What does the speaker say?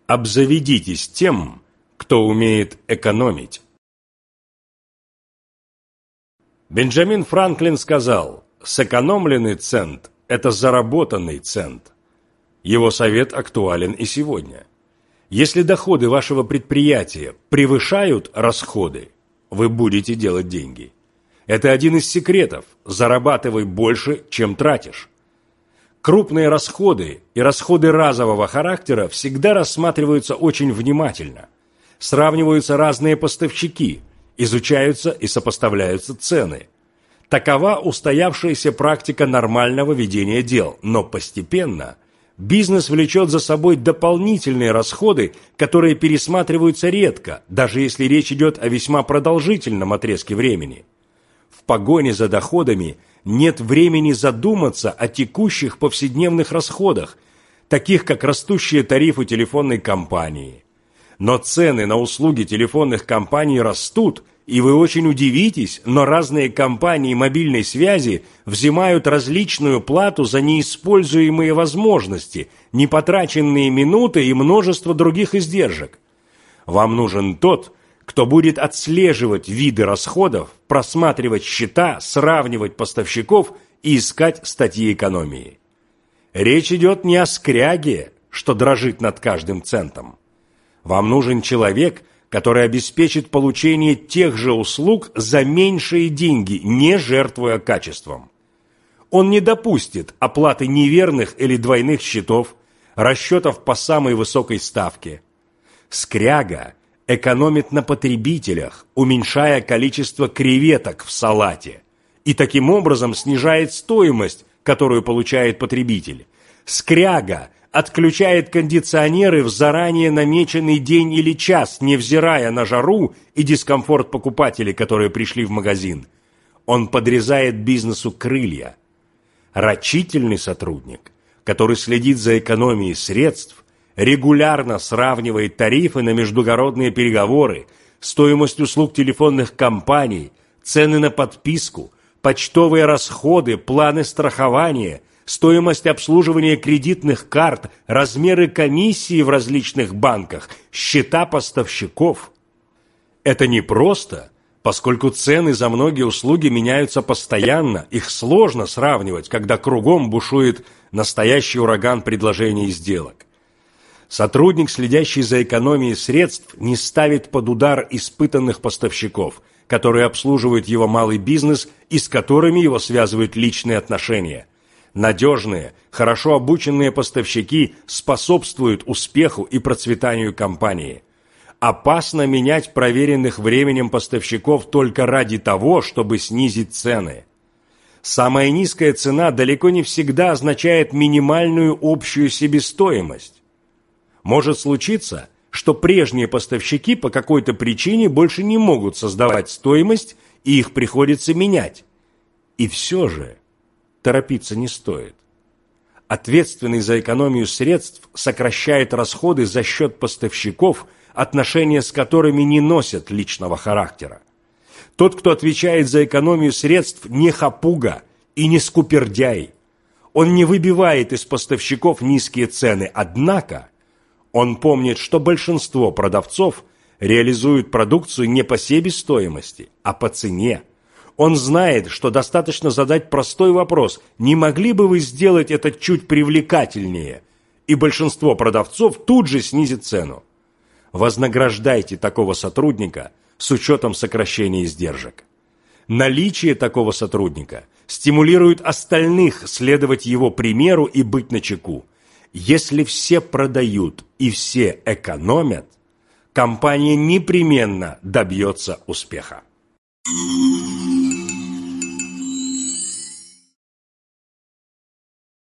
Обзаведитесь тем, кто умеет экономить. Бенджамин Франклин сказал: «Сэкономленный цент – это заработанный цент». Его совет актуален и сегодня. Если доходы вашего предприятия превышают расходы, вы будете делать деньги. Это один из секретов – зарабатывай больше, чем тратишь. Крупные расходы и расходы разового характера всегда рассматриваются очень внимательно. Сравниваются разные поставщики, изучаются и сопоставляются цены. Такова устоявшаяся практика нормального ведения дел, но постепенно бизнес влечет за собой дополнительные расходы, которые пересматриваются редко, даже если речь идет о весьма продолжительном отрезке времени. В погоне за доходами нет времени задуматься о текущих повседневных расходах, таких как растущие тарифы телефонной компании. Но цены на услуги телефонных компаний растут, и вы очень удивитесь, но разные компании мобильной связи взимают различную плату за неиспользуемые возможности, непотраченные минуты и множество других издержек. Вам нужен тот, кто будет отслеживать виды расходов, просматривать счета, сравнивать поставщиков и искать статьи экономии. Речь идет не о скряге, что дрожит над каждым центом. Вам нужен человек, который обеспечит получение тех же услуг за меньшие деньги, не жертвуя качеством. Он не допустит оплаты неверных или двойных счетов, расчетов по самой высокой ставке. Скряга экономит на потребителях, уменьшая количество креветок в салате, и таким образом снижает стоимость, которую получает потребитель. Скряга отключает кондиционеры в заранее намеченный день или час, невзирая на жару и дискомфорт покупателей, которые пришли в магазин. Он подрезает бизнесу крылья. Рачительный сотрудник, который следит за экономией средств, регулярно сравнивает тарифы на междугородные переговоры, стоимость услуг телефонных компаний, цены на подписку, почтовые расходы, планы страхования, стоимость обслуживания кредитных карт, размеры комиссии в различных банках, счета поставщиков. Это непросто, поскольку цены за многие услуги меняются постоянно, их сложно сравнивать, когда кругом бушует настоящий ураган предложений и сделок. Сотрудник, следящий за экономией средств, не ставит под удар испытанных поставщиков, которые обслуживают его малый бизнес и с которыми его связывают личные отношения. Надежные, хорошо обученные поставщики способствуют успеху и процветанию компании. Опасно менять проверенных временем поставщиков только ради того, чтобы снизить цены. Самая низкая цена далеко не всегда означает минимальную общую себестоимость. Может случиться, что прежние поставщики по какой-то причине больше не могут создавать стоимость, и их приходится менять. И все же торопиться не стоит. Ответственный за экономию средств сокращает расходы за счет поставщиков, отношения с которыми не носят личного характера. Тот, кто отвечает за экономию средств, не хапуга и не скупердяй. Он не выбивает из поставщиков низкие цены, однако он помнит, что большинство продавцов реализуют продукцию не по себестоимости, а по цене. Он знает, что достаточно задать простой вопрос: «Не могли бы вы сделать это чуть привлекательнее?» И большинство продавцов тут же снизит цену. Вознаграждайте такого сотрудника с учетом сокращения издержек. Наличие такого сотрудника стимулирует остальных следовать его примеру и быть начеку. Если все продают и все экономят, компания непременно добьется успеха.